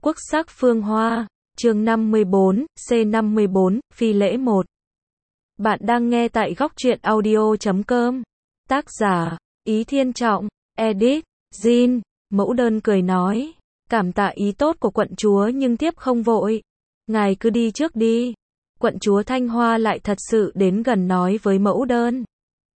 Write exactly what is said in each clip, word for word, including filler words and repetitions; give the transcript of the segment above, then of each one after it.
Quốc sắc phương hoa, chương năm mươi bốn, C năm mươi bốn, phi lễ một. Bạn đang nghe tại góc truyện audio chấm com. Tác giả, Ý Thiên Trọng, edit, Jin, mẫu đơn cười nói. Cảm tạ ý tốt của quận chúa nhưng tiếp không vội. Ngài cứ đi trước đi. Quận chúa Thanh Hoa lại thật sự đến gần nói với mẫu đơn.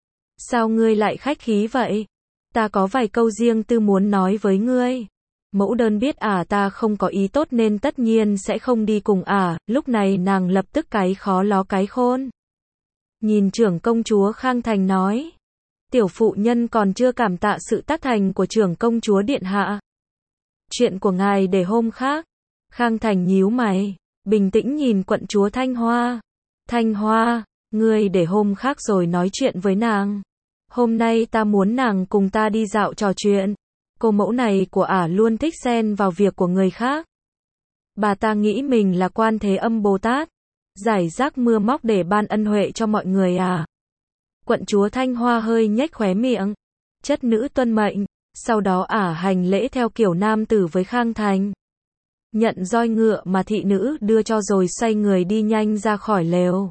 Sao ngươi lại khách khí vậy? Ta có vài câu riêng tư muốn nói với ngươi. Mẫu đơn biết à ta không có ý tốt nên tất nhiên sẽ không đi cùng à, lúc này nàng lập tức cái khó ló cái khôn. Nhìn trưởng công chúa Khang Thành nói. Tiểu phụ nhân còn chưa cảm tạ sự tác thành của trưởng công chúa điện hạ. Chuyện của ngài để hôm khác. Khang Thành nhíu mày, bình tĩnh nhìn quận chúa Thanh Hoa. Thanh Hoa, ngươi để hôm khác rồi nói chuyện với nàng. Hôm nay ta muốn nàng cùng ta đi dạo trò chuyện. Cô mẫu này của ả luôn thích xen vào việc của người khác. Bà ta nghĩ mình là Quan Thế Âm Bồ Tát, giải rác mưa móc để ban ân huệ cho mọi người à. Quận chúa Thanh Hoa hơi nhếch khóe miệng. Chất nữ tuân mệnh, sau đó ả hành lễ theo kiểu nam tử với Khang Thành. Nhận roi ngựa mà thị nữ đưa cho rồi xoay người đi nhanh ra khỏi lều.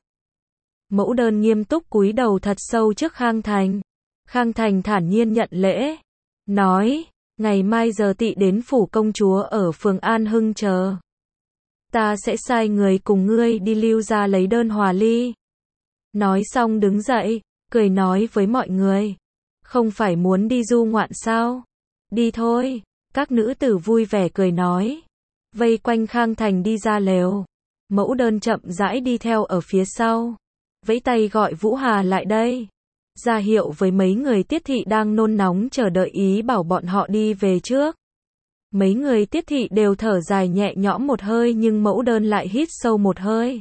Mẫu đơn nghiêm túc cúi đầu thật sâu trước Khang Thành. Khang Thành thản nhiên nhận lễ. Nói, ngày mai giờ tỵ đến phủ công chúa ở phường An Hưng chờ. Ta sẽ sai người cùng ngươi đi lưu ra lấy đơn hòa ly. Nói xong đứng dậy, cười nói với mọi người. Không phải muốn đi du ngoạn sao? Đi thôi. Các nữ tử vui vẻ cười nói. Vây quanh Khang Thành đi ra lều. Mẫu đơn chậm rãi đi theo ở phía sau. Vẫy tay gọi Vũ Hà lại đây. Ra hiệu với mấy người Tiết thị đang nôn nóng chờ đợi ý bảo bọn họ đi về trước. Mấy người Tiết thị đều thở dài nhẹ nhõm một hơi nhưng mẫu đơn lại hít sâu một hơi.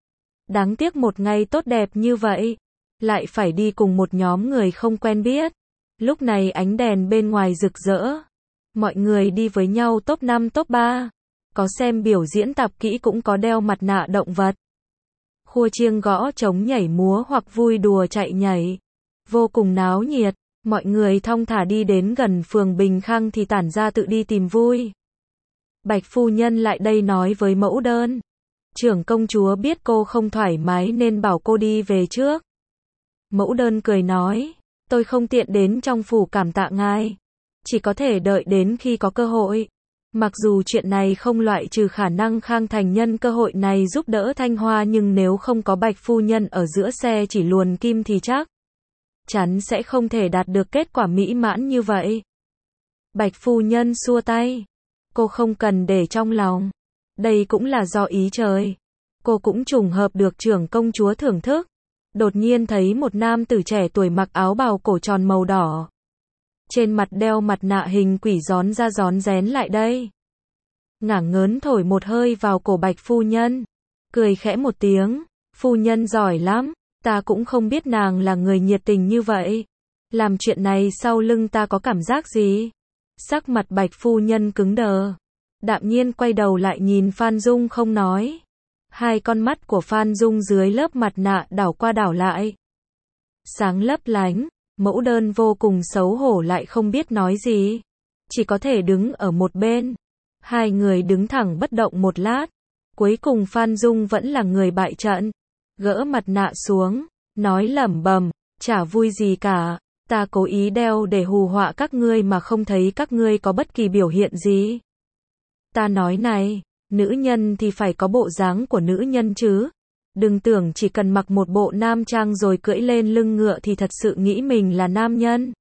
Đáng tiếc một ngày tốt đẹp như vậy, lại phải đi cùng một nhóm người không quen biết. Lúc này ánh đèn bên ngoài rực rỡ. Mọi người đi với nhau top năm top ba. Có xem biểu diễn tạp kỹ cũng có đeo mặt nạ động vật. Khua chiêng gõ trống nhảy múa hoặc vui đùa chạy nhảy. Vô cùng náo nhiệt, mọi người thong thả đi đến gần phường Bình Khang thì tản ra tự đi tìm vui. Bạch phu nhân lại đây nói với mẫu đơn. Trưởng công chúa biết cô không thoải mái nên bảo cô đi về trước. Mẫu đơn cười nói, tôi không tiện đến trong phủ cảm tạ ngài. Chỉ có thể đợi đến khi có cơ hội. Mặc dù chuyện này không loại trừ khả năng Khang Thành nhân cơ hội này giúp đỡ Thanh Hoa nhưng nếu không có Bạch phu nhân ở giữa xe chỉ luồn kim thì chắc chắn sẽ không thể đạt được kết quả mỹ mãn như vậy. Bạch phu nhân xua tay. Cô không cần để trong lòng. Đây cũng là do ý trời. Cô cũng trùng hợp được trưởng công chúa thưởng thức. Đột nhiên thấy một nam tử trẻ tuổi mặc áo bào cổ tròn màu đỏ. Trên mặt đeo mặt nạ hình quỷ rón ra rón rén lại đây. Ngả ngớn thổi một hơi vào cổ Bạch phu nhân. Cười khẽ một tiếng. Phu nhân giỏi lắm. Ta cũng không biết nàng là người nhiệt tình như vậy. Làm chuyện này sau lưng ta có cảm giác gì? Sắc mặt Bạch phu nhân cứng đờ. Đạm nhiên quay đầu lại nhìn Phan Dung không nói. Hai con mắt của Phan Dung dưới lớp mặt nạ đảo qua đảo lại. Sáng lấp lánh, mẫu đơn vô cùng xấu hổ lại không biết nói gì. Chỉ có thể đứng ở một bên. Hai người đứng thẳng bất động một lát. Cuối cùng Phan Dung vẫn là người bại trận. Gỡ mặt nạ xuống, nói lẩm bẩm, chả vui gì cả, ta cố ý đeo để hù họa các ngươi mà không thấy các ngươi có bất kỳ biểu hiện gì. Ta nói này, nữ nhân thì phải có bộ dáng của nữ nhân chứ. Đừng tưởng chỉ cần mặc một bộ nam trang rồi cưỡi lên lưng ngựa thì thật sự nghĩ mình là nam nhân.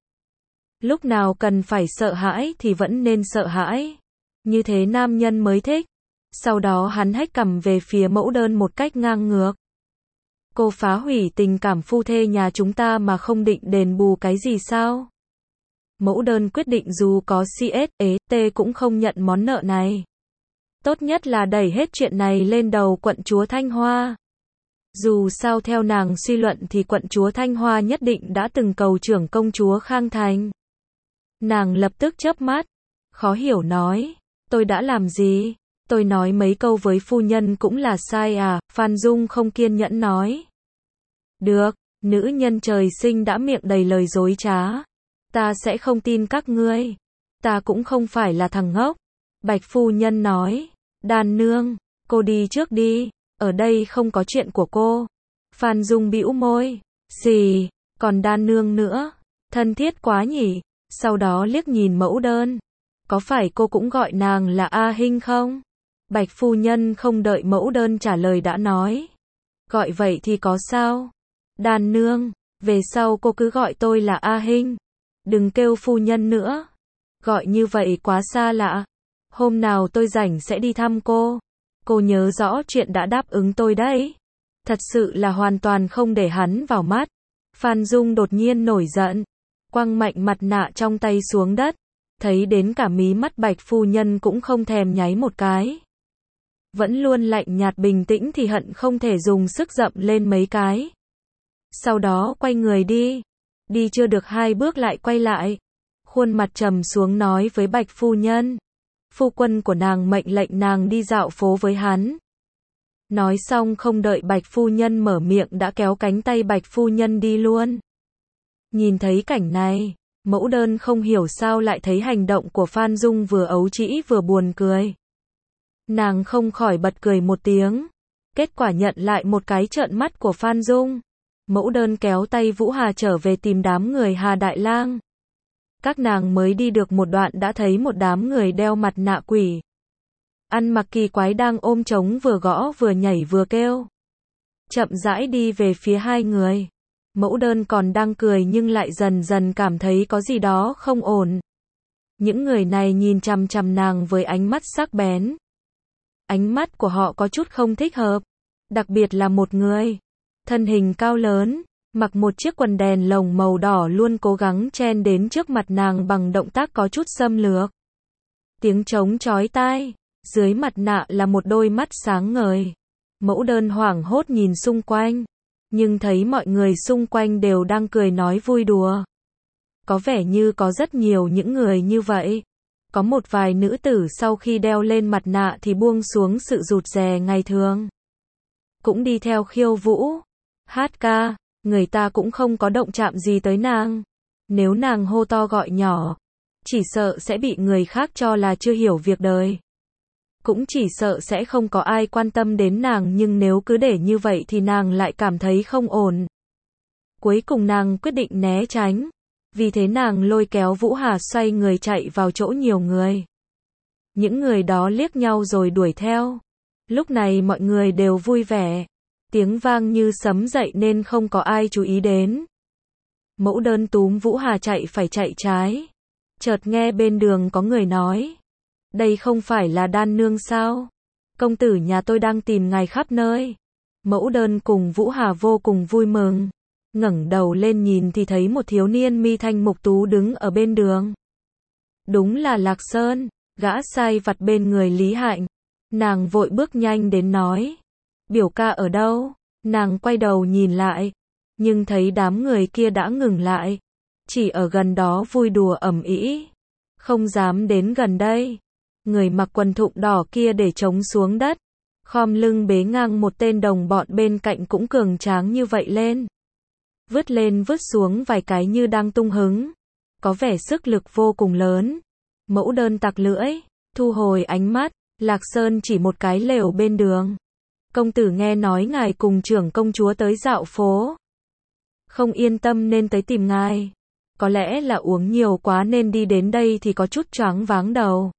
Lúc nào cần phải sợ hãi thì vẫn nên sợ hãi. Như thế nam nhân mới thích. Sau đó hắn hách cằm về phía mẫu đơn một cách ngang ngược. Cô phá hủy tình cảm phu thê nhà chúng ta mà không định đền bù cái gì sao? Mẫu đơn quyết định dù có xê ét ê tê cũng không nhận món nợ này. Tốt nhất là đẩy hết chuyện này lên đầu quận chúa Thanh Hoa. Dù sao theo nàng suy luận thì quận chúa Thanh Hoa nhất định đã từng cầu trưởng công chúa Khang Thành. Nàng lập tức chớp mắt, khó hiểu nói, tôi đã làm gì? Tôi nói mấy câu với phu nhân cũng là sai à? Phan Dung không kiên nhẫn nói. Được, nữ nhân trời sinh đã miệng đầy lời dối trá. Ta sẽ không tin các ngươi. Ta cũng không phải là thằng ngốc. Bạch phu nhân nói. Đan nương, cô đi trước đi, ở đây không có chuyện của cô. Phan Dung bĩu môi, xì, còn đan nương nữa, thân thiết quá nhỉ. Sau đó liếc nhìn mẫu đơn, có phải cô cũng gọi nàng là A Hinh không? Bạch phu nhân không đợi mẫu đơn trả lời đã nói, gọi vậy thì có sao? Đan nương, về sau cô cứ gọi tôi là A Hinh, đừng kêu phu nhân nữa, gọi như vậy quá xa lạ. Hôm nào tôi rảnh sẽ đi thăm cô, cô nhớ rõ chuyện đã đáp ứng tôi đấy. Thật sự là hoàn toàn không để hắn vào mắt. Phan Dung đột nhiên nổi giận, quăng mạnh mặt nạ trong tay xuống đất, thấy đến cả mí mắt Bạch phu nhân cũng không thèm nháy một cái. Vẫn luôn lạnh nhạt bình tĩnh thì hận không thể dùng sức dậm lên mấy cái. Sau đó quay người đi, đi chưa được hai bước lại quay lại, khuôn mặt trầm xuống nói với Bạch phu nhân, phu quân của nàng mệnh lệnh nàng đi dạo phố với hắn. Nói xong không đợi Bạch phu nhân mở miệng đã kéo cánh tay Bạch phu nhân đi luôn. Nhìn thấy cảnh này, mẫu đơn không hiểu sao lại thấy hành động của Phan Dung vừa ấu trĩ vừa buồn cười. Nàng không khỏi bật cười một tiếng, kết quả nhận lại một cái trợn mắt của Phan Dung. Mẫu đơn kéo tay Vũ Hà trở về tìm đám người Hà Đại Lang. Các nàng mới đi được một đoạn đã thấy một đám người đeo mặt nạ quỷ, ăn mặc kỳ quái đang ôm trống vừa gõ vừa nhảy vừa kêu. Chậm rãi đi về phía hai người. Mẫu đơn còn đang cười nhưng lại dần dần cảm thấy có gì đó không ổn. Những người này nhìn chằm chằm nàng với ánh mắt sắc bén. Ánh mắt của họ có chút không thích hợp. Đặc biệt là một người, thân hình cao lớn, mặc một chiếc quần đèn lồng màu đỏ luôn cố gắng chen đến trước mặt nàng bằng động tác có chút xâm lược. Tiếng trống chói tai, dưới mặt nạ là một đôi mắt sáng ngời. Mẫu đơn hoảng hốt nhìn xung quanh, nhưng thấy mọi người xung quanh đều đang cười nói vui đùa. Có vẻ như có rất nhiều những người như vậy. Có một vài nữ tử sau khi đeo lên mặt nạ thì buông xuống sự rụt rè ngày thường, cũng đi theo khiêu vũ, hát ca, người ta cũng không có động chạm gì tới nàng. Nếu nàng hô to gọi nhỏ, chỉ sợ sẽ bị người khác cho là chưa hiểu việc đời. Cũng chỉ sợ sẽ không có ai quan tâm đến nàng, nhưng nếu cứ để như vậy thì nàng lại cảm thấy không ổn. Cuối cùng nàng quyết định né tránh. Vì thế nàng lôi kéo Vũ Hà xoay người chạy vào chỗ nhiều người. Những người đó liếc nhau rồi đuổi theo. Lúc này mọi người đều vui vẻ. Tiếng vang như sấm dậy nên không có ai chú ý đến. Mẫu đơn túm Vũ Hà chạy phải chạy trái. Chợt nghe bên đường có người nói, đây không phải là Đan nương sao? Công tử nhà tôi đang tìm ngài khắp nơi. Mẫu đơn cùng Vũ Hà vô cùng vui mừng. Ngẩng đầu lên nhìn thì thấy một thiếu niên mi thanh mục tú đứng ở bên đường. Đúng là Lạc Sơn, gã sai vặt bên người Lý Hạnh. Nàng vội bước nhanh đến nói, biểu ca ở đâu? Nàng quay đầu nhìn lại, nhưng thấy đám người kia đã ngừng lại, chỉ ở gần đó vui đùa ầm ĩ, không dám đến gần đây. Người mặc quần thụng đỏ kia để trống xuống đất, khom lưng bế ngang một tên đồng bọn bên cạnh cũng cường tráng như vậy lên. Vứt lên vứt xuống vài cái như đang tung hứng, có vẻ sức lực vô cùng lớn. Mẫu đơn tặc lưỡi, thu hồi ánh mắt. Lạc Sơn chỉ một cái lều bên đường. Công tử nghe nói ngài cùng trưởng công chúa tới dạo phố, không yên tâm nên tới tìm ngài. Có lẽ là uống nhiều quá nên đi đến đây thì có chút choáng váng đầu,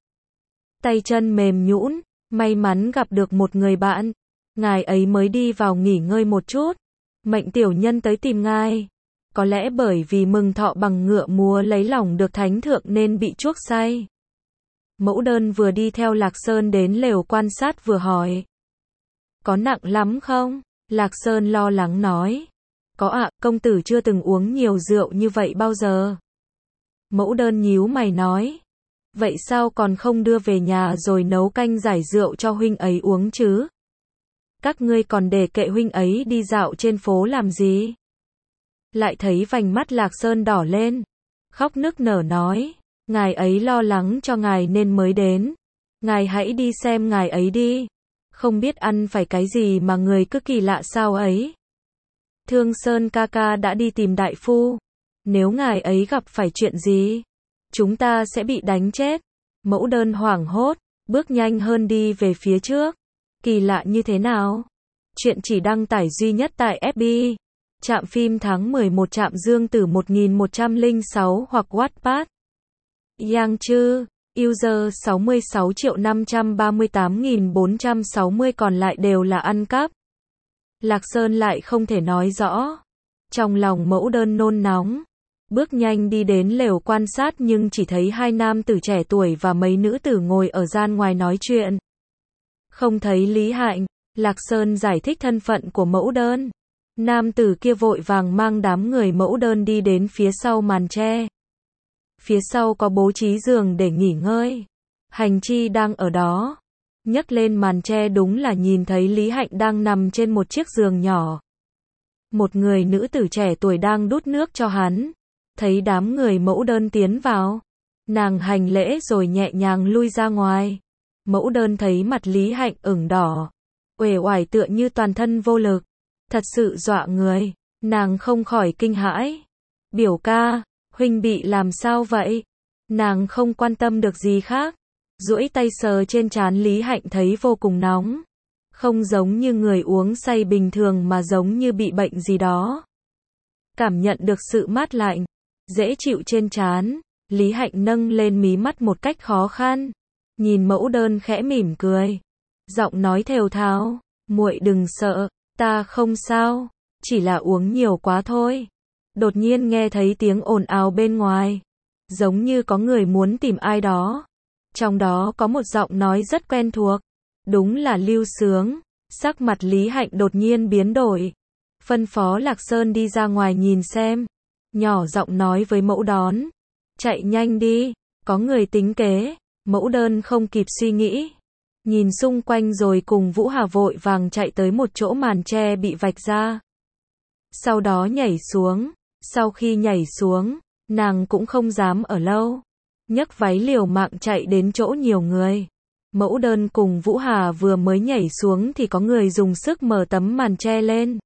tay chân mềm nhũn. May mắn gặp được một người bạn, ngài ấy mới đi vào nghỉ ngơi một chút. Mệnh tiểu nhân tới tìm ngài. Có lẽ bởi vì mừng thọ bằng ngựa múa lấy lòng được thánh thượng nên bị chuốc say. Mẫu đơn vừa đi theo Lạc Sơn đến lều quan sát vừa hỏi, có nặng lắm không? Lạc Sơn lo lắng nói, có ạ, công tử chưa từng uống nhiều rượu như vậy bao giờ. Mẫu đơn nhíu mày nói, vậy sao còn không đưa về nhà rồi nấu canh giải rượu cho huynh ấy uống chứ? Các ngươi còn để kệ huynh ấy đi dạo trên phố làm gì? Lại thấy vành mắt Lạc Sơn đỏ lên, khóc nức nở nói, ngài ấy lo lắng cho ngài nên mới đến. Ngài hãy đi xem ngài ấy đi. Không biết ăn phải cái gì mà người cứ kỳ lạ sao ấy. Thương Sơn ca ca đã đi tìm đại phu. Nếu ngài ấy gặp phải chuyện gì, chúng ta sẽ bị đánh chết. Mẫu đơn hoảng hốt, bước nhanh hơn đi về phía trước. Kỳ lạ như thế nào? Chuyện chỉ đăng tải duy nhất tại ép pê i. Trạm phim tháng mười một Trạm Dương Tử một nghìn một trăm lẻ sáu hoặc Wattpad. Yang Chư, user sáu mươi sáu triệu năm trăm ba mươi tám nghìn bốn trăm sáu mươi, còn lại đều là ăn cắp. Lạc Sơn lại không thể nói rõ. Trong lòng mẫu đơn nôn nóng. Bước nhanh đi đến lều quan sát nhưng chỉ thấy hai nam tử trẻ tuổi và mấy nữ tử ngồi ở gian ngoài nói chuyện. Không thấy Lý Hạnh, Lạc Sơn giải thích thân phận của mẫu đơn. Nam tử kia vội vàng mang đám người mẫu đơn đi đến phía sau màn tre. Phía sau có bố trí giường để nghỉ ngơi. Hành chi đang ở đó. Nhấc lên màn tre đúng là nhìn thấy Lý Hạnh đang nằm trên một chiếc giường nhỏ. Một người nữ tử trẻ tuổi đang đút nước cho hắn. Thấy đám người mẫu đơn tiến vào. Nàng hành lễ rồi nhẹ nhàng lui ra ngoài. Mẫu đơn thấy mặt Lý Hạnh ửng đỏ. Uể oải tựa như toàn thân vô lực. Thật sự dọa người. Nàng không khỏi kinh hãi. Biểu ca, huynh bị làm sao vậy? Nàng không quan tâm được gì khác. Duỗi tay sờ trên trán Lý Hạnh thấy vô cùng nóng. Không giống như người uống say bình thường mà giống như bị bệnh gì đó. Cảm nhận được sự mát lạnh, dễ chịu trên trán, Lý Hạnh nâng lên mí mắt một cách khó khăn. Nhìn mẫu đơn khẽ mỉm cười. Giọng nói thều thào, muội đừng sợ, ta không sao, chỉ là uống nhiều quá thôi. Đột nhiên nghe thấy tiếng ồn ào bên ngoài. Giống như có người muốn tìm ai đó. Trong đó có một giọng nói rất quen thuộc. Đúng là Lưu Sướng. Sắc mặt Lý Hạnh đột nhiên biến đổi. Phân phó Lạc Sơn đi ra ngoài nhìn xem. Nhỏ giọng nói với mẫu đón. Chạy nhanh đi, có người tính kế. Mẫu đơn không kịp suy nghĩ. Nhìn xung quanh rồi cùng Vũ Hà vội vàng chạy tới một chỗ màn tre bị vạch ra. Sau đó nhảy xuống. Sau khi nhảy xuống, nàng cũng không dám ở lâu. Nhấc váy liều mạng chạy đến chỗ nhiều người. Mẫu đơn cùng Vũ Hà vừa mới nhảy xuống thì có người dùng sức mở tấm màn tre lên.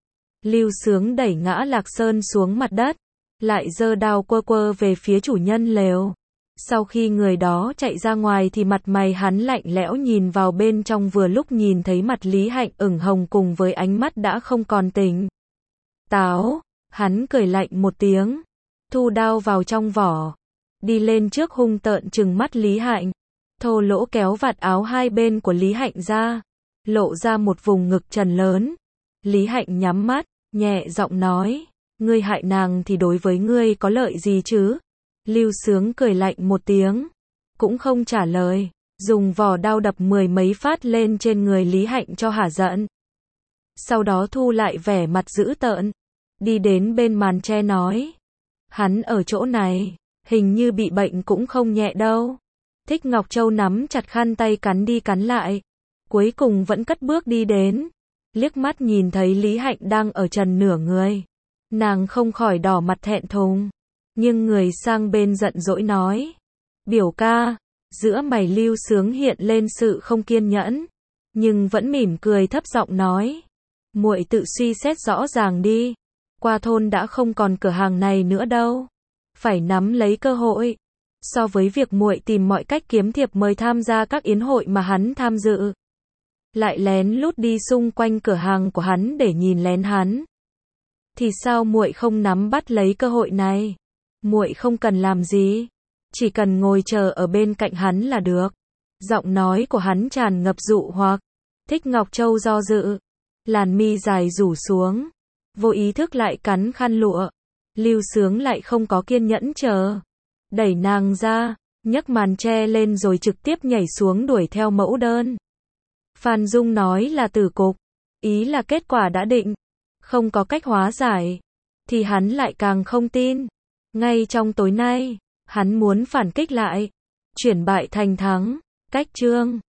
Lưu Sướng đẩy ngã Lạc Sơn xuống mặt đất, lại giơ đao quơ quơ về phía chủ nhân lều. Sau khi người đó chạy ra ngoài thì mặt mày hắn lạnh lẽo nhìn vào bên trong, vừa lúc nhìn thấy mặt Lý Hạnh ửng hồng cùng với ánh mắt đã không còn tỉnh táo. Hắn cười lạnh một tiếng, thu đao vào trong vỏ, đi lên trước hung tợn trừng mắt Lý Hạnh, thô lỗ kéo vạt áo hai bên của Lý Hạnh ra, lộ ra một vùng ngực trần lớn. Lý Hạnh nhắm mắt, nhẹ giọng nói, ngươi hại nàng thì đối với ngươi có lợi gì chứ? Lưu Sướng cười lạnh một tiếng, cũng không trả lời, dùng vỏ đao đập mười mấy phát lên trên người Lý Hạnh cho hả giận. Sau đó thu lại vẻ mặt dữ tợn, đi đến bên màn tre nói, hắn ở chỗ này, hình như bị bệnh cũng không nhẹ đâu. Thích Ngọc Châu nắm chặt khăn tay cắn đi cắn lại, cuối cùng vẫn cất bước đi đến, liếc mắt nhìn thấy Lý Hạnh đang ở trần nửa người, nàng không khỏi đỏ mặt thẹn thùng, nhưng người sang bên giận dỗi nói, biểu ca. Giữa mày Lưu Sướng hiện lên sự không kiên nhẫn, nhưng vẫn mỉm cười thấp giọng nói, muội tự suy xét rõ ràng đi. Qua thôn đã không còn cửa hàng này nữa đâu, phải nắm lấy cơ hội. So với việc muội tìm mọi cách kiếm thiệp mời tham gia các yến hội mà hắn tham dự, lại lén lút đi xung quanh cửa hàng của hắn để nhìn lén hắn, thì sao muội không nắm bắt lấy cơ hội này? Muội không cần làm gì, chỉ cần ngồi chờ ở bên cạnh hắn là được. Giọng nói của hắn tràn ngập dụ hoặc. Thích Ngọc Châu do dự, làn mi dài rủ xuống, vô ý thức lại cắn khăn lụa. Lưu Sướng lại không có kiên nhẫn chờ, đẩy nàng ra, nhấc màn tre lên rồi trực tiếp nhảy xuống đuổi theo mẫu đơn. Phan Dung nói là tử cục, ý là kết quả đã định, không có cách hóa giải, thì hắn lại càng không tin. Ngay trong tối nay, hắn muốn phản kích lại, chuyển bại thành thắng. Cách chương